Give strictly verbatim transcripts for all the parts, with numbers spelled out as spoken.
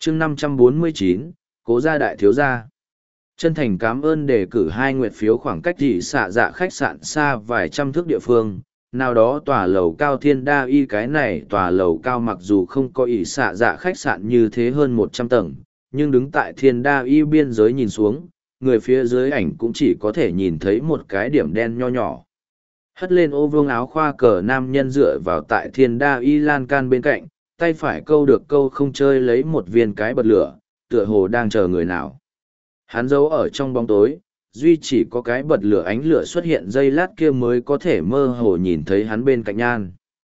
chương năm trăm bốn mươi chín, Cố gia đại thiếu gia. Chân thành cảm ơn đề cử hai nguyệt phiếu khoảng cách dị xạ dạ khách sạn xa vài trăm thước địa phương. Nào đó tòa lầu cao thiên đa y, cái này tòa lầu cao mặc dù không có ỷ xạ dạ khách sạn như thế hơn một trăm tầng, nhưng đứng tại thiên đa y biên giới nhìn xuống, người phía dưới ảnh cũng chỉ có thể nhìn thấy một cái điểm đen nho nhỏ. Hất lên ô vương áo khoa cờ nam nhân dựa vào tại thiên đa y lan can bên cạnh, tay phải câu được câu không chơi lấy một viên cái bật lửa, tựa hồ đang chờ người nào. Hắn giấu ở trong bóng tối, duy chỉ có cái bật lửa ánh lửa xuất hiện giây lát kia mới có thể mơ hồ nhìn thấy hắn bên cạnh nhan.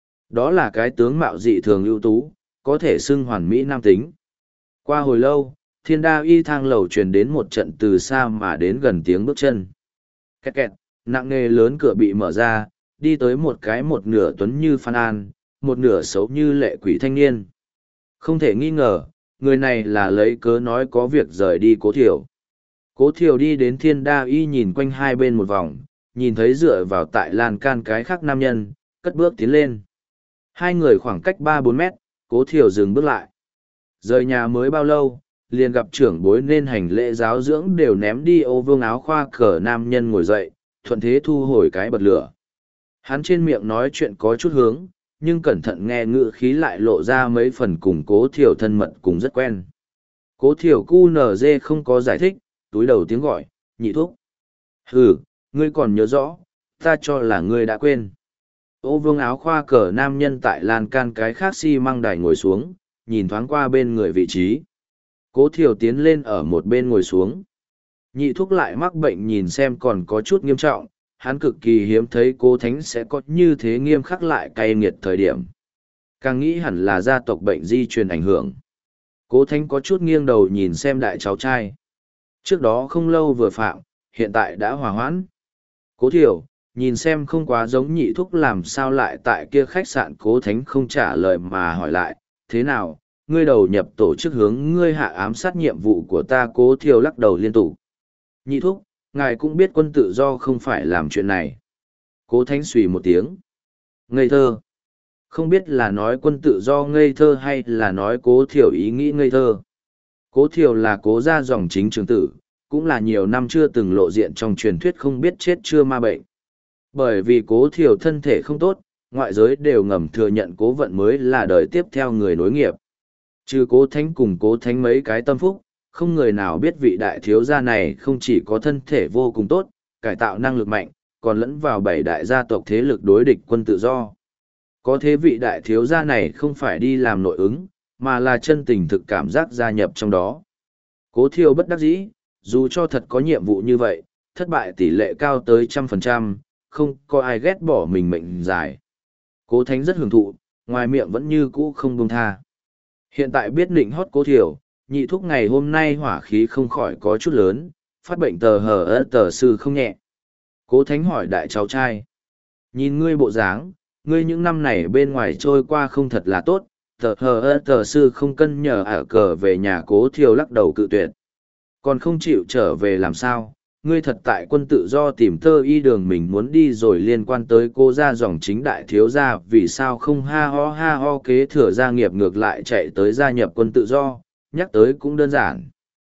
Đó là cái tướng mạo dị thường ưu tú, có thể xưng hoàn mỹ nam tính. Qua hồi lâu, thiên đa y thang lầu truyền đến một trận từ xa mà đến gần tiếng bước chân. Kẹt kẹt, nặng nề lớn cửa bị mở ra, đi tới một cái một nửa tuấn như Phan An, một nửa xấu như lệ quỷ thanh niên. Không thể nghi ngờ, người này là lấy cớ nói có việc rời đi Cố Thiểu. Cố Thiểu đi đến thiên đa y nhìn quanh hai bên một vòng, nhìn thấy dựa vào tại lan can cái khác nam nhân, cất bước tiến lên. Hai người khoảng cách ba bốn mét, Cố Thiểu dừng bước lại. Rời nhà mới bao lâu, liền gặp trưởng bối nên hành lễ giáo dưỡng đều ném đi ô vương áo khoa cờ nam nhân ngồi dậy, thuận thế thu hồi cái bật lửa. Hắn trên miệng nói chuyện có chút hướng, nhưng cẩn thận nghe ngữ khí lại lộ ra mấy phần cùng Cố Thiểu thân mật cùng rất quen. Cố Thiểu cu nờ dê không có giải thích, túi đầu tiếng gọi, nhị thúc. Hừ, ngươi còn nhớ rõ, ta cho là ngươi đã quên. Ô vương áo khoa cờ nam nhân tại lan can cái khác xi măng đài ngồi xuống, nhìn thoáng qua bên người vị trí. Cố Thiểu tiến lên ở một bên ngồi xuống. Nhị thúc lại mắc bệnh nhìn xem còn có chút nghiêm trọng, hắn cực kỳ hiếm thấy Cố Thánh sẽ có như thế nghiêm khắc lại cay nghiệt thời điểm. Càng nghĩ hẳn là gia tộc bệnh di truyền ảnh hưởng. Cố Thánh có chút nghiêng đầu nhìn xem đại cháu trai. Trước đó không lâu vừa phạm, hiện tại đã hòa hoãn. Cố Thiểu, nhìn xem không quá giống nhị thúc làm sao lại tại kia khách sạn. Cố Thánh không trả lời mà hỏi lại, thế nào, ngươi đầu nhập tổ chức hướng ngươi hạ ám sát nhiệm vụ của ta. Cố Thiểu lắc đầu liên tục. Nhị thúc, ngài cũng biết quân tự do không phải làm chuyện này. Cố Thánh xùy một tiếng. Ngây thơ. Không biết là nói quân tự do ngây thơ hay là nói Cố Thiểu ý nghĩ ngây thơ. Cố Thiểu là Cố gia dòng chính trưởng tử, cũng là nhiều năm chưa từng lộ diện trong truyền thuyết không biết chết chưa ma bệnh. Bởi vì Cố Thiểu thân thể không tốt, ngoại giới đều ngầm thừa nhận Cố Vận mới là đời tiếp theo người nối nghiệp. Trừ Cố Thánh cùng Cố Thánh mấy cái tâm phúc, không người nào biết vị đại thiếu gia này không chỉ có thân thể vô cùng tốt, cải tạo năng lực mạnh, còn lẫn vào bảy đại gia tộc thế lực đối địch quân tự do. Có thế vị đại thiếu gia này không phải đi làm nội ứng, mà là chân tình thực cảm giác gia nhập trong đó. Cố Thiểu bất đắc dĩ, dù cho thật có nhiệm vụ như vậy, thất bại tỷ lệ cao tới trăm phần trăm, không có ai ghét bỏ mình mệnh dài. Cố Thánh rất hưởng thụ, ngoài miệng vẫn như cũ không buông tha. Hiện tại biết định hót Cố Thiểu, nhị thúc ngày hôm nay hỏa khí không khỏi có chút lớn, phát bệnh tờ hờ ớt tờ sư không nhẹ. Cố Thánh hỏi đại cháu trai. Nhìn ngươi bộ dáng, ngươi những năm này bên ngoài trôi qua không thật là tốt, tờ hờ ớt tờ sư không cân nhờ ả cờ về nhà. Cố Thiểu lắc đầu cự tuyệt. Còn không chịu trở về làm sao, ngươi thật tại quân tự do tìm tơ y đường mình muốn đi rồi. Liên quan tới Cố gia dòng chính đại thiếu gia vì sao không ha ho ha ho kế thừa gia nghiệp ngược lại chạy tới gia nhập quân tự do, nhắc tới cũng đơn giản.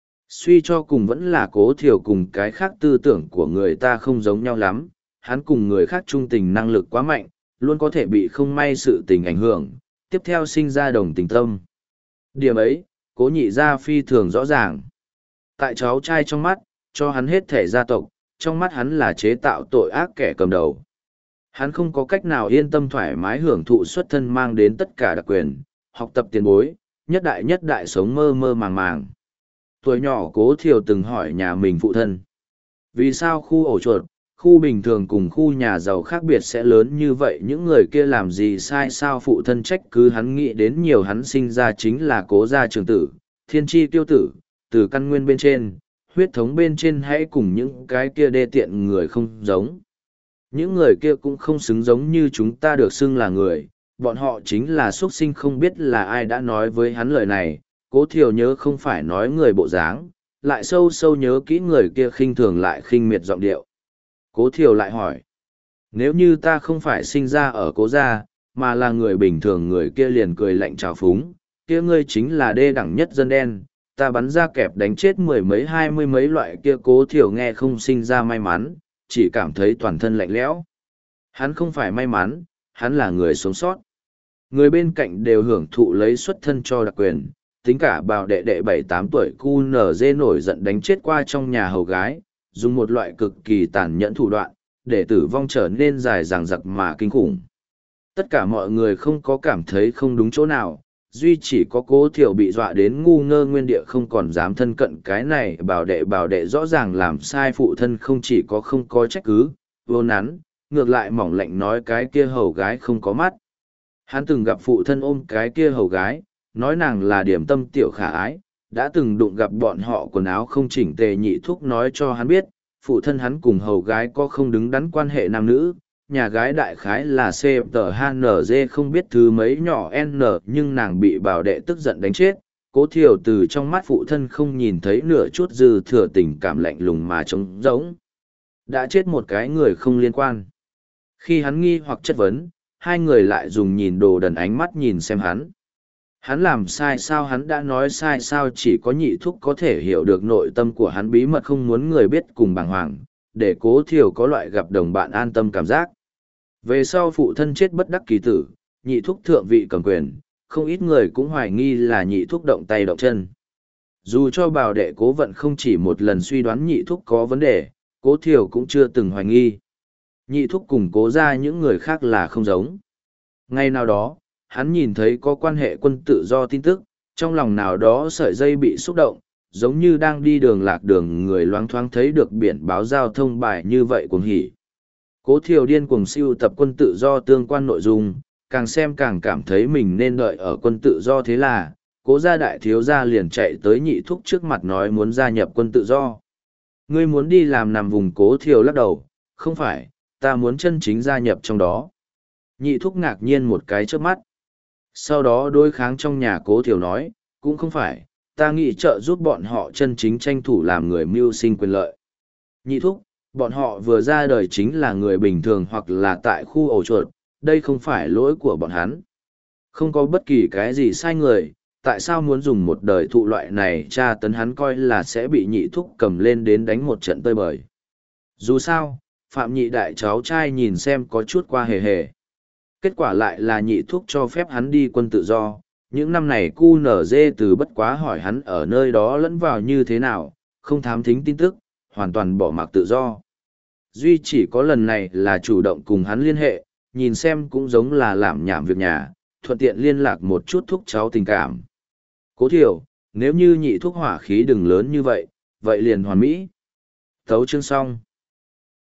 Suy cho cùng vẫn là Cố Thiểu cùng cái khác tư tưởng của người ta không giống nhau lắm, hắn cùng người khác trung tình năng lực quá mạnh, luôn có thể bị không may sự tình ảnh hưởng, tiếp theo sinh ra đồng tình tâm. Điểm ấy, Cố nhị gia phi thường rõ ràng. Tại cháu trai trong mắt, cho hắn hết thể gia tộc, trong mắt hắn là chế tạo tội ác kẻ cầm đầu. Hắn không có cách nào yên tâm thoải mái hưởng thụ xuất thân mang đến tất cả đặc quyền, học tập tiền bối, nhất đại nhất đại sống mơ mơ màng màng. Tuổi nhỏ Cố Thiểu từng hỏi nhà mình phụ thân. Vì sao khu ổ chuột, khu bình thường cùng khu nhà giàu khác biệt sẽ lớn như vậy, những người kia làm gì sai sao? Phụ thân trách cứ hắn, nghĩ đến nhiều hắn sinh ra chính là Cố gia trưởng tử, thiên tri tiêu tử, từ căn nguyên bên trên, huyết thống bên trên hãy cùng những cái kia đê tiện người không giống. Những người kia cũng không xứng giống như chúng ta được xưng là người, bọn họ chính là xuất sinh. Không biết là ai đã nói với hắn lời này, Cố Thiểu nhớ không phải nói người bộ dáng, lại sâu sâu nhớ kỹ người kia khinh thường lại khinh miệt giọng điệu. Cố Thiểu lại hỏi, nếu như ta không phải sinh ra ở Cố gia, mà là người bình thường, người kia liền cười lạnh trào phúng, kia ngươi chính là đê đẳng nhất dân đen, ta bắn ra kẹp đánh chết mười mấy hai mươi mấy loại kia. Cố Thiểu nghe không sinh ra may mắn, chỉ cảm thấy toàn thân lạnh lẽo. Hắn không phải may mắn, hắn là người sống sót. Người bên cạnh đều hưởng thụ lấy xuất thân cho đặc quyền, tính cả bào đệ đệ bảy tám tuổi cu nở dê nổi giận đánh chết qua trong nhà hầu gái, dùng một loại cực kỳ tàn nhẫn thủ đoạn, để tử vong trở nên dài dằng dặc mà kinh khủng. Tất cả mọi người không có cảm thấy không đúng chỗ nào, duy chỉ có Cố Thiểu bị dọa đến ngu ngơ nguyên địa không còn dám thân cận cái này. Bảo đệ bảo đệ rõ ràng làm sai phụ thân không chỉ có không có trách cứ, vô nắn, ngược lại mỏng lạnh nói cái kia hầu gái không có mắt. Hắn từng gặp phụ thân ôm cái kia hầu gái, nói nàng là điểm tâm tiểu khả ái, đã từng đụng gặp bọn họ quần áo không chỉnh tề. Nhị thúc nói cho hắn biết, phụ thân hắn cùng hầu gái có không đứng đắn quan hệ nam nữ, nhà gái đại khái là C T H N G không biết thứ mấy nhỏ N, nhưng nàng bị bảo đệ tức giận đánh chết. Cố Thiểu từ trong mắt phụ thân không nhìn thấy nửa chút dư thừa tình cảm lạnh lùng mà trống rỗng. Đã chết một cái người không liên quan. Khi hắn nghi hoặc chất vấn, hai người lại dùng nhìn đồ đần ánh mắt nhìn xem hắn. Hắn làm sai sao? Hắn đã nói sai sao? Chỉ có nhị thúc có thể hiểu được nội tâm của hắn, bí mật không muốn người biết cùng bàng hoàng, để Cố Thiểu có loại gặp đồng bạn an tâm cảm giác. Về sau phụ thân chết bất đắc kỳ tử, nhị thúc thượng vị cầm quyền, không ít người cũng hoài nghi là nhị thúc động tay động chân. Dù cho bảo đệ Cố Vận không chỉ một lần suy đoán nhị thúc có vấn đề, Cố Thiểu cũng chưa từng hoài nghi. Nhị thúc cùng Cố ra những người khác là không giống. Ngay nào đó, hắn nhìn thấy có quan hệ quân tự do tin tức, trong lòng nào đó sợi dây bị xúc động, giống như đang đi đường lạc đường người loáng thoáng thấy được biển báo giao thông bài như vậy cuồng hỉ. Cố Thiểu điên cuồng siêu tập quân tự do tương quan nội dung, càng xem càng cảm thấy mình nên đợi ở quân tự do. Thế là, Cố gia đại thiếu gia liền chạy tới nhị thúc trước mặt nói muốn gia nhập quân tự do. Ngươi muốn đi làm nằm vùng? Cố Thiểu lắc đầu, không phải, ta muốn chân chính gia nhập trong đó. Nhị thúc ngạc nhiên một cái trước mắt. Sau đó đối kháng trong nhà Cố Thiểu nói, cũng không phải, ta nghĩ trợ giúp bọn họ chân chính tranh thủ làm người mưu sinh quyền lợi. Nhị thúc, bọn họ vừa ra đời chính là người bình thường hoặc là tại khu ổ chuột, đây không phải lỗi của bọn hắn. Không có bất kỳ cái gì sai người, tại sao muốn dùng một đời thụ loại này tra tấn hắn, coi là sẽ bị nhị thúc cầm lên đến đánh một trận tơi bời. Dù sao, Phạm nhị đại cháu trai nhìn xem có chút qua hề hề. Kết quả lại là nhị thúc cho phép hắn đi quân tự do. Những năm này cu nở dê từ bất quá hỏi hắn ở nơi đó lẫn vào như thế nào, không thám thính tin tức, hoàn toàn bỏ mặc tự do. Duy chỉ có lần này là chủ động cùng hắn liên hệ, nhìn xem cũng giống là làm nhảm việc nhà, thuận tiện liên lạc một chút thúc cháu tình cảm. Cố Thiểu, nếu như nhị thúc hỏa khí đừng lớn như vậy, vậy liền hoàn mỹ. Thấu chương xong.